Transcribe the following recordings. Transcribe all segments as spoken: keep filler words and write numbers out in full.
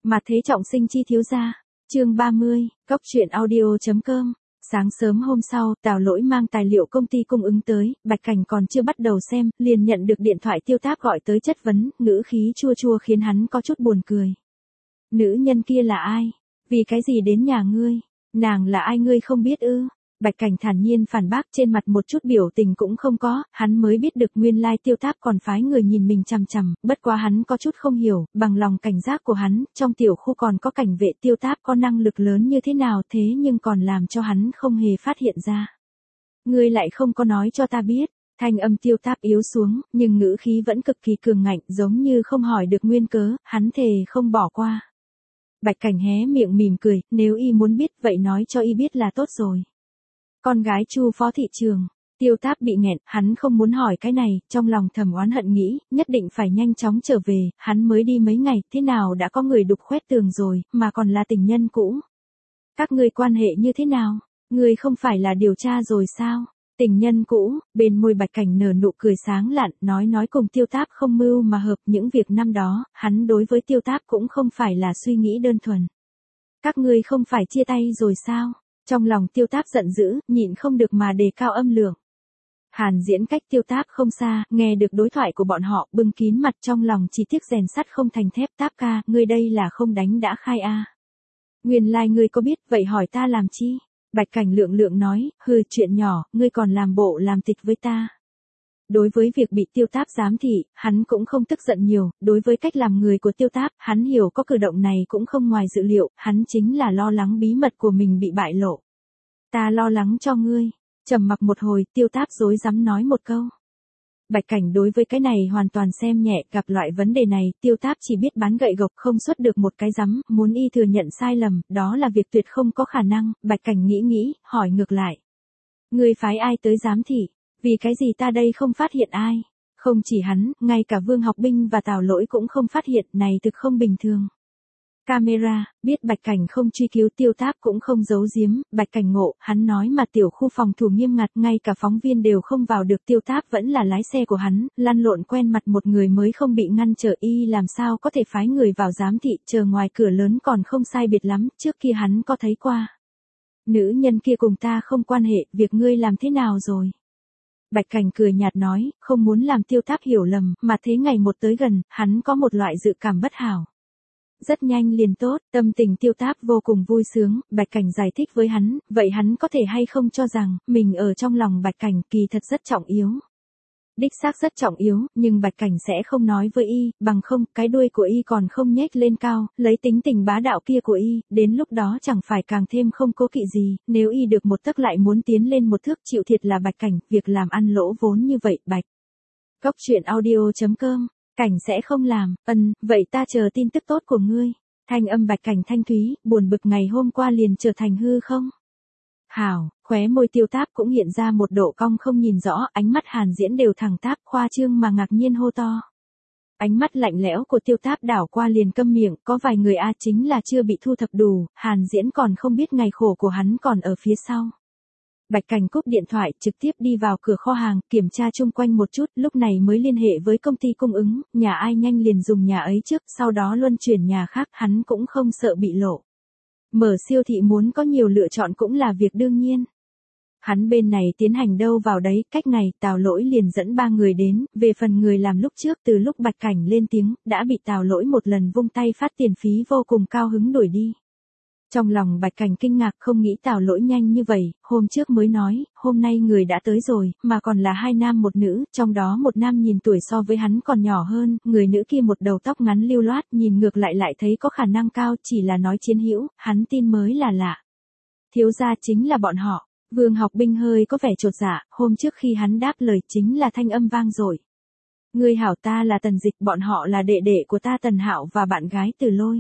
Mà thế trọng sinh chi thiếu gia. Chương ba mươi, cốc truyện audio.com. Sáng sớm hôm sau, Tào Lỗi mang tài liệu công ty cung ứng tới, Bạch Cảnh còn chưa bắt đầu xem, liền nhận được điện thoại Tiêu Táp gọi tới chất vấn, ngữ khí chua chua khiến hắn có chút buồn cười. Nữ nhân kia là ai? Vì cái gì đến nhà ngươi? Nàng là ai ngươi không biết ư? Bạch Cảnh thản nhiên phản bác, trên mặt một chút biểu tình cũng không có, hắn mới biết được nguyên lai Tiêu Táp còn phái người nhìn mình chằm chằm, bất quá hắn có chút không hiểu, bằng lòng cảnh giác của hắn, trong tiểu khu còn có cảnh vệ Tiêu Táp có năng lực lớn như thế nào thế nhưng còn làm cho hắn không hề phát hiện ra. Ngươi lại không có nói cho ta biết, thanh âm Tiêu Táp yếu xuống, nhưng ngữ khí vẫn cực kỳ cường ngạnh, giống như không hỏi được nguyên cớ, hắn thề không bỏ qua. Bạch Cảnh hé miệng mỉm cười, nếu y muốn biết vậy nói cho y biết là tốt rồi. Con gái Chu phó thị trường, Tiêu Táp bị nghẹn, hắn không muốn hỏi cái này, trong lòng thầm oán hận nghĩ, nhất định phải nhanh chóng trở về, hắn mới đi mấy ngày, thế nào đã có người đục khoét tường rồi, mà còn là tình nhân cũ. Các ngươi quan hệ như thế nào? Ngươi không phải là điều tra rồi sao? Tình nhân cũ, bên môi Bạch Cảnh nở nụ cười sáng lạn, nói nói cùng Tiêu Táp không mưu mà hợp những việc năm đó, hắn đối với Tiêu Táp cũng không phải là suy nghĩ đơn thuần. Các ngươi không phải chia tay rồi sao? Trong lòng Tiêu Táp giận dữ, nhịn không được mà đề cao âm lượng. Hàn Diễn cách Tiêu Táp không xa, nghe được đối thoại của bọn họ, bưng kín mặt trong lòng chỉ tiếc rèn sắt không thành thép. Táp ca, ngươi đây là không đánh đã khai a? À. Nguyên lai like ngươi có biết, vậy hỏi ta làm chi? Bạch Cảnh lượng lượng nói, hừ chuyện nhỏ, ngươi còn làm bộ làm tịch với ta. Đối với việc bị Tiêu Táp giám thị, hắn cũng không tức giận nhiều, đối với cách làm người của Tiêu Táp, hắn hiểu có cử động này cũng không ngoài dự liệu, hắn chính là lo lắng bí mật của mình bị bại lộ. Ta lo lắng cho ngươi. Trầm mặc một hồi, Tiêu Táp rối rắm nói một câu. Bạch Cảnh đối với cái này hoàn toàn xem nhẹ, gặp loại vấn đề này, Tiêu Táp chỉ biết bán gậy gộc không xuất được một cái rắm, muốn y thừa nhận sai lầm, đó là việc tuyệt không có khả năng. Bạch Cảnh nghĩ nghĩ, hỏi ngược lại. Ngươi phái ai tới giám thị? Vì cái gì ta đây không phát hiện ai? Không chỉ hắn, ngay cả Vương Học Binh và Tào Lỗi cũng không phát hiện, này thực không bình thường. Camera, biết Bạch Cảnh không truy cứu Tiêu Táp cũng không giấu giếm, Bạch Cảnh ngộ, hắn nói mà tiểu khu phòng thủ nghiêm ngặt, ngay cả phóng viên đều không vào được. Tiêu Táp vẫn là lái xe của hắn, lăn lộn quen mặt một người mới không bị ngăn trở, y làm sao có thể phái người vào giám thị, chờ ngoài cửa lớn còn không sai biệt lắm, trước kia hắn có thấy qua. Nữ nhân kia cùng ta không quan hệ, việc ngươi làm thế nào rồi? Bạch Cảnh cười nhạt nói, không muốn làm Tiêu Táp hiểu lầm, mà thế ngày một tới gần, hắn có một loại dự cảm bất hảo. Rất nhanh liền tốt, tâm tình Tiêu Táp vô cùng vui sướng, Bạch Cảnh giải thích với hắn, vậy hắn có thể hay không cho rằng, mình ở trong lòng Bạch Cảnh kỳ thật rất trọng yếu. Đích xác rất trọng yếu, nhưng Bạch Cảnh sẽ không nói với y, bằng không, cái đuôi của y còn không nhếch lên cao, lấy tính tình bá đạo kia của y, đến lúc đó chẳng phải càng thêm không cố kỵ gì, nếu y được một tấc lại muốn tiến lên một thước chịu thiệt là Bạch Cảnh, việc làm ăn lỗ vốn như vậy, Bạch. Cốc truyện audio.com. Cảnh sẽ không làm, ân, vậy ta chờ tin tức tốt của ngươi. Thanh âm Bạch Cảnh thanh thúy, buồn bực ngày hôm qua liền trở thành hư không? Hảo, khóe môi Tiêu Táp cũng hiện ra một độ cong không nhìn rõ, ánh mắt Hàn Diễn đều thẳng táp khoa trương mà ngạc nhiên hô to. Ánh mắt lạnh lẽo của Tiêu Táp đảo qua liền câm miệng, có vài người a chính là chưa bị thu thập đủ, Hàn Diễn còn không biết ngày khổ của hắn còn ở phía sau. Bạch Cảnh cúp điện thoại, trực tiếp đi vào cửa kho hàng, kiểm tra chung quanh một chút, lúc này mới liên hệ với công ty cung ứng, nhà ai nhanh liền dùng nhà ấy trước, sau đó luân chuyển nhà khác, hắn cũng không sợ bị lộ. Mở siêu thị muốn có nhiều lựa chọn cũng là việc đương nhiên. Hắn bên này tiến hành đâu vào đấy, cách ngày, Tào Lỗi liền dẫn ba người đến, về phần người làm lúc trước từ lúc Bạch Cảnh lên tiếng, đã bị Tào Lỗi một lần vung tay phát tiền phí vô cùng cao hứng đuổi đi. Trong lòng Bạch Cảnh kinh ngạc không nghĩ Tào Lỗi nhanh như vậy, hôm trước mới nói, hôm nay người đã tới rồi, mà còn là hai nam một nữ, trong đó một nam nhìn tuổi so với hắn còn nhỏ hơn, người nữ kia một đầu tóc ngắn lưu loát, nhìn ngược lại lại thấy có khả năng cao, chỉ là nói chiến hữu, hắn tin mới là lạ. Thiếu gia chính là bọn họ, Vương Học Binh hơi có vẻ chột dạ, hôm trước khi hắn đáp lời chính là thanh âm vang dội. Người hảo ta là Tần Dịch, bọn họ là đệ đệ của ta Tần Hạo và bạn gái Từ Lôi.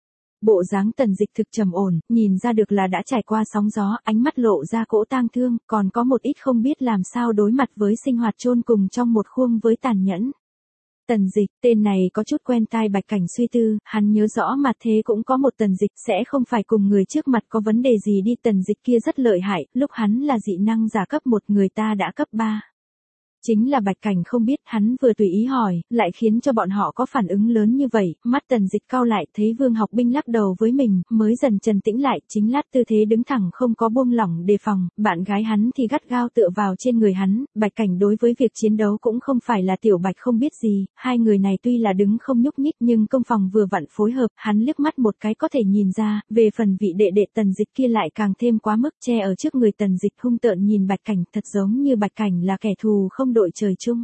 Bộ dáng Tần Dịch thực trầm ổn, nhìn ra được là đã trải qua sóng gió, ánh mắt lộ ra cỗ tang thương, còn có một ít không biết làm sao đối mặt với sinh hoạt chôn cùng trong một khuôn với tàn nhẫn. Tần Dịch, tên này có chút quen tai. Bạch Cảnh suy tư, hắn nhớ rõ mà thế cũng có một Tần Dịch, sẽ không phải cùng người trước mặt có vấn đề gì đi. Tần Dịch kia rất lợi hại, lúc hắn là dị năng giả cấp một, người ta đã cấp ba. Chính là Bạch Cảnh không biết, hắn vừa tùy ý hỏi, lại khiến cho bọn họ có phản ứng lớn như vậy, mắt Tần Dịch cau lại, thấy Vương Học Binh lắc đầu với mình, mới dần trần tĩnh lại, chính lát tư thế đứng thẳng không có buông lỏng đề phòng, bạn gái hắn thì gắt gao tựa vào trên người hắn, Bạch Cảnh đối với việc chiến đấu cũng không phải là tiểu Bạch không biết gì, hai người này tuy là đứng không nhúc nhích nhưng công phòng vừa vặn phối hợp, hắn liếc mắt một cái có thể nhìn ra, về phần vị đệ đệ Tần Dịch kia lại càng thêm quá mức, che ở trước người Tần Dịch hung tợn nhìn Bạch Cảnh, thật giống như Bạch Cảnh là kẻ thù không đội trời chung.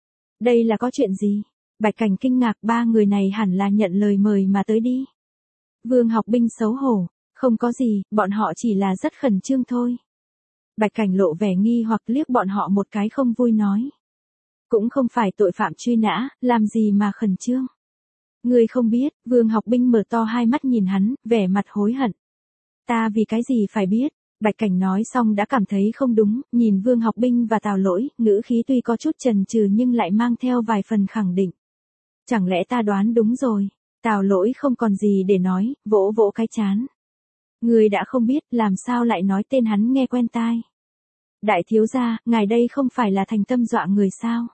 Đây là có chuyện gì? Bạch Cảnh kinh ngạc, ba người này hẳn là nhận lời mời mà tới đi. Vương Học Binh xấu hổ, không có gì, bọn họ chỉ là rất khẩn trương thôi. Bạch Cảnh lộ vẻ nghi hoặc liếc bọn họ một cái không vui nói. Cũng không phải tội phạm truy nã, làm gì mà khẩn trương. Ngươi không biết, Vương Học Binh mở to hai mắt nhìn hắn, vẻ mặt hối hận. Ta vì cái gì phải biết? Bạch Cảnh nói xong đã cảm thấy không đúng, nhìn Vương Học Binh và Tào Lỗi, ngữ khí tuy có chút chần chừ nhưng lại mang theo vài phần khẳng định. Chẳng lẽ ta đoán đúng rồi? Tào Lỗi không còn gì để nói, vỗ vỗ cái chán. Người đã không biết, làm sao lại nói tên hắn nghe quen tai. Đại thiếu gia, ngài đây không phải là thành tâm dọa người sao?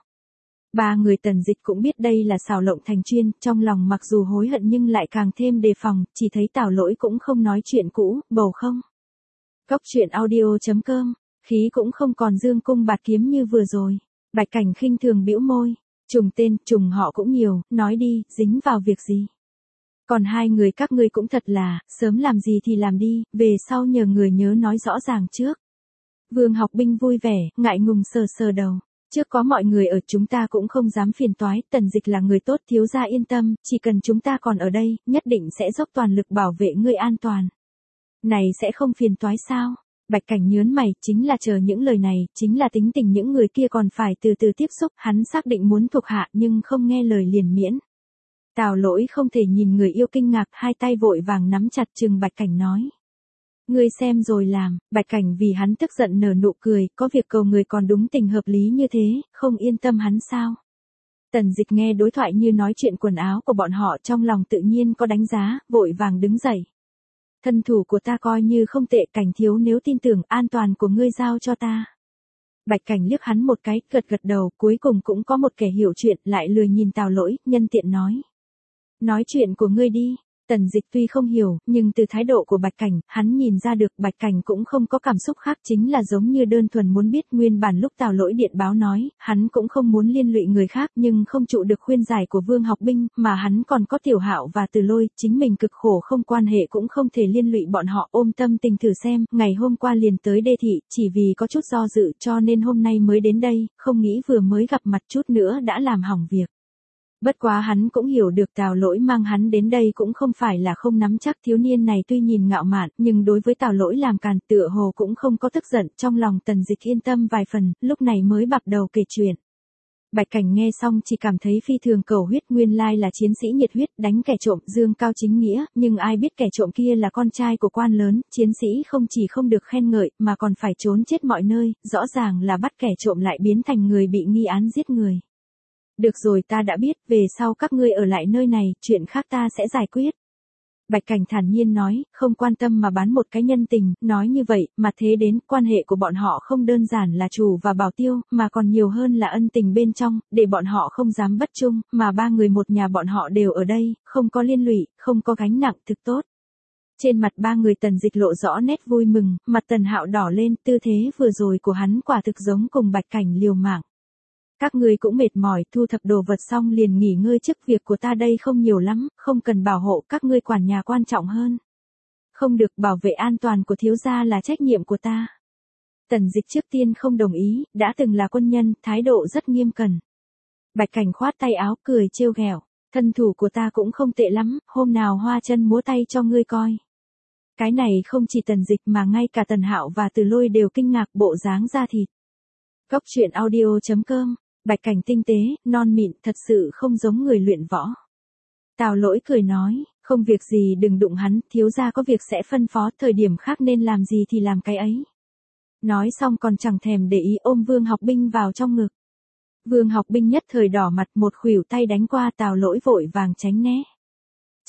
Ba người Tần Dịch cũng biết đây là xào lộng thành chuyên, trong lòng mặc dù hối hận nhưng lại càng thêm đề phòng, chỉ thấy Tào Lỗi cũng không nói chuyện cũ, bầu không. Cốc truyện audio chấm com, khí cũng không còn dương cung bạt kiếm như vừa rồi. Bạch Cảnh khinh thường bĩu môi, trùng tên, trùng họ cũng nhiều, nói đi, dính vào việc gì. Còn hai người các ngươi cũng thật là, sớm làm gì thì làm đi, về sau nhờ người nhớ nói rõ ràng trước. Vương Học Binh vui vẻ, ngại ngùng sờ sờ đầu. Trước có mọi người ở chúng ta cũng không dám phiền toái, Tần Dịch là người tốt, thiếu gia yên tâm, chỉ cần chúng ta còn ở đây, nhất định sẽ dốc toàn lực bảo vệ ngươi an toàn. Này sẽ không phiền toái sao? Bạch Cảnh nhớn mày, chính là chờ những lời này, chính là tính tình những người kia còn phải từ từ tiếp xúc, hắn xác định muốn thuộc hạ nhưng không nghe lời liền miễn. Tào Lỗi không thể nhìn người yêu kinh ngạc, hai tay vội vàng nắm chặt chừng Bạch Cảnh nói. Ngươi xem rồi làm, Bạch Cảnh vì hắn tức giận nở nụ cười, có việc cầu người còn đúng tình hợp lý như thế, không yên tâm hắn sao? Tần Dịch nghe đối thoại như nói chuyện quần áo của bọn họ trong lòng tự nhiên có đánh giá, vội vàng đứng dậy. Thân thủ của ta coi như không tệ, Cảnh thiếu nếu tin tưởng an toàn của ngươi giao cho ta. Bạch Cảnh liếc hắn một cái, gật gật đầu, cuối cùng cũng có một kẻ hiểu chuyện, lại lười nhìn Tào Lỗi, nhân tiện nói. Nói chuyện của ngươi đi. Tần Dịch tuy không hiểu, nhưng từ thái độ của Bạch Cảnh, hắn nhìn ra được Bạch Cảnh cũng không có cảm xúc khác, chính là giống như đơn thuần muốn biết. Nguyên bản lúc Tào Lỗi điện báo nói, hắn cũng không muốn liên lụy người khác, nhưng không trụ được khuyên giải của Vương Học Binh, mà hắn còn có Tiểu Hạo và Từ Lôi, chính mình cực khổ không quan hệ cũng không thể liên lụy bọn họ. Ôm tâm tình thử xem, ngày hôm qua liền tới Đê Thị, chỉ vì có chút do dự cho nên hôm nay mới đến đây, không nghĩ vừa mới gặp mặt chút nữa đã làm hỏng việc. Bất quá hắn cũng hiểu được Tào Lỗi mang hắn đến đây cũng không phải là không nắm chắc, thiếu niên này tuy nhìn ngạo mạn, nhưng đối với Tào Lỗi làm càn tựa hồ cũng không có tức giận, trong lòng Tần Dịch yên tâm vài phần, lúc này mới bắt đầu kể chuyện. Bạch Cảnh nghe xong chỉ cảm thấy phi thường cầu huyết, nguyên lai là chiến sĩ nhiệt huyết, đánh kẻ trộm, dương cao chính nghĩa, nhưng ai biết kẻ trộm kia là con trai của quan lớn, chiến sĩ không chỉ không được khen ngợi, mà còn phải trốn chết mọi nơi, rõ ràng là bắt kẻ trộm lại biến thành người bị nghi án giết người. Được rồi, ta đã biết, về sau các ngươi ở lại nơi này, chuyện khác ta sẽ giải quyết. Bạch Cảnh thản nhiên nói, không quan tâm mà bán một cái nhân tình, nói như vậy, mà thế đến, quan hệ của bọn họ không đơn giản là chủ và bảo tiêu, mà còn nhiều hơn là ân tình bên trong, để bọn họ không dám bất trung, mà ba người một nhà bọn họ đều ở đây, không có liên lụy, không có gánh nặng, thực tốt. Trên mặt ba người Tần Dịch lộ rõ nét vui mừng, mặt Tần Hạo đỏ lên, tư thế vừa rồi của hắn quả thực giống cùng Bạch Cảnh liều mạng. Các ngươi cũng mệt mỏi, thu thập đồ vật xong liền nghỉ ngơi trước, việc của ta đây không nhiều lắm, không cần bảo hộ, các ngươi quản nhà quan trọng hơn. Không được, bảo vệ an toàn của thiếu gia là trách nhiệm của ta. Tần Dịch trước tiên không đồng ý, đã từng là quân nhân, thái độ rất nghiêm cẩn. Bạch Cảnh khoát tay áo, cười trêu ghẹo, thân thủ của ta cũng không tệ lắm, hôm nào hoa chân múa tay cho ngươi coi. Cái này không chỉ Tần Dịch mà ngay cả Tần Hạo và Từ Lôi đều kinh ngạc bộ dáng da thịt. Cốc truyện audio chấm com, Bạch Cảnh tinh tế, non mịn, thật sự không giống người luyện võ. Tào Lỗi cười nói, không việc gì đừng đụng hắn, thiếu gia có việc sẽ phân phó, thời điểm khác nên làm gì thì làm cái ấy. Nói xong còn chẳng thèm để ý, ôm Vương Học Binh vào trong ngực. Vương Học Binh nhất thời đỏ mặt, một khuỷu tay đánh qua, Tào Lỗi vội vàng tránh né.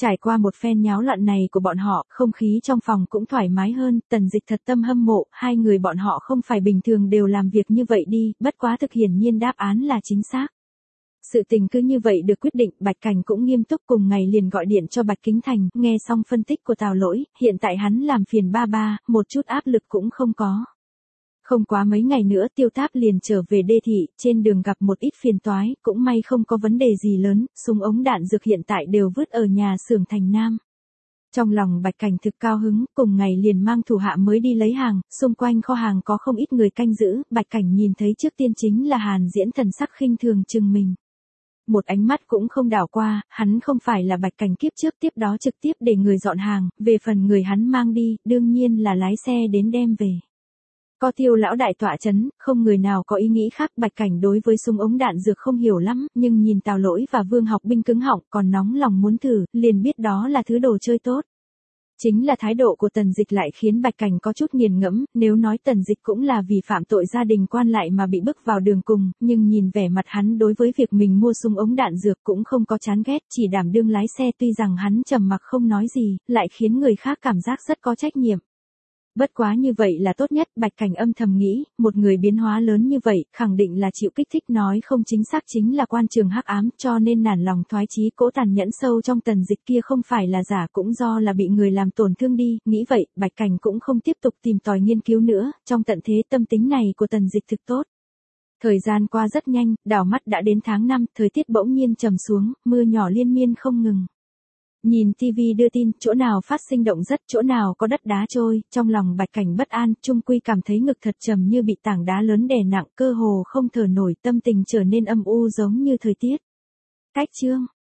Trải qua một phen nháo loạn này của bọn họ, không khí trong phòng cũng thoải mái hơn, Tần Dịch thật tâm hâm mộ, hai người bọn họ không phải bình thường đều làm việc như vậy đi, bất quá thực hiển nhiên đáp án là chính xác. Sự tình cứ như vậy được quyết định, Bạch Cảnh cũng nghiêm túc cùng ngày liền gọi điện cho Bạch Kính Thành, nghe xong phân tích của Tào Lỗi, hiện tại hắn làm phiền ba ba, một chút áp lực cũng không có. Không quá mấy ngày nữa Tiêu Tháp liền trở về đê thị, trên đường gặp một ít phiền toái, cũng may không có vấn đề gì lớn, súng ống đạn dược hiện tại đều vứt ở nhà xưởng Thành Nam. Trong lòng Bạch Cảnh thực cao hứng, cùng ngày liền mang thủ hạ mới đi lấy hàng, xung quanh kho hàng có không ít người canh giữ, Bạch Cảnh nhìn thấy trước tiên chính là Hàn Diễn thần sắc khinh thường chừng mình. Một ánh mắt cũng không đảo qua, hắn không phải là Bạch Cảnh kiếp trước tiếp đó trực tiếp để người dọn hàng, về phần người hắn mang đi, đương nhiên là lái xe đến đem về. Có Tiêu lão đại tọa chấn, không người nào có ý nghĩ khác, Bạch Cảnh đối với súng ống đạn dược không hiểu lắm, nhưng nhìn Tào Lỗi và Vương Học Binh cứng họng, còn nóng lòng muốn thử, liền biết đó là thứ đồ chơi tốt. Chính là thái độ của Tần Dịch lại khiến Bạch Cảnh có chút nghiền ngẫm, nếu nói Tần Dịch cũng là vì phạm tội gia đình quan lại mà bị bức vào đường cùng, nhưng nhìn vẻ mặt hắn đối với việc mình mua súng ống đạn dược cũng không có chán ghét, chỉ đảm đương lái xe, tuy rằng hắn trầm mặc không nói gì, lại khiến người khác cảm giác rất có trách nhiệm. Bất quá như vậy là tốt nhất, Bạch Cảnh âm thầm nghĩ, một người biến hóa lớn như vậy, khẳng định là chịu kích thích, nói không chính xác chính là quan trường hắc ám, cho nên nản lòng thoái chí, cỗ tàn nhẫn sâu trong Tần Dịch kia không phải là giả, cũng do là bị người làm tổn thương đi, nghĩ vậy, Bạch Cảnh cũng không tiếp tục tìm tòi nghiên cứu nữa, trong tận thế tâm tính này của Tần Dịch thực tốt. Thời gian qua rất nhanh, đảo mắt đã đến tháng năm, thời tiết bỗng nhiên trầm xuống, mưa nhỏ liên miên không ngừng. Nhìn ti vi đưa tin, chỗ nào phát sinh động đất, chỗ nào có đất đá trôi, trong lòng Bạch Cảnh bất an, chung quy cảm thấy ngực thật trầm như bị tảng đá lớn đè nặng, cơ hồ không thở nổi, tâm tình trở nên âm u giống như thời tiết. Cách chương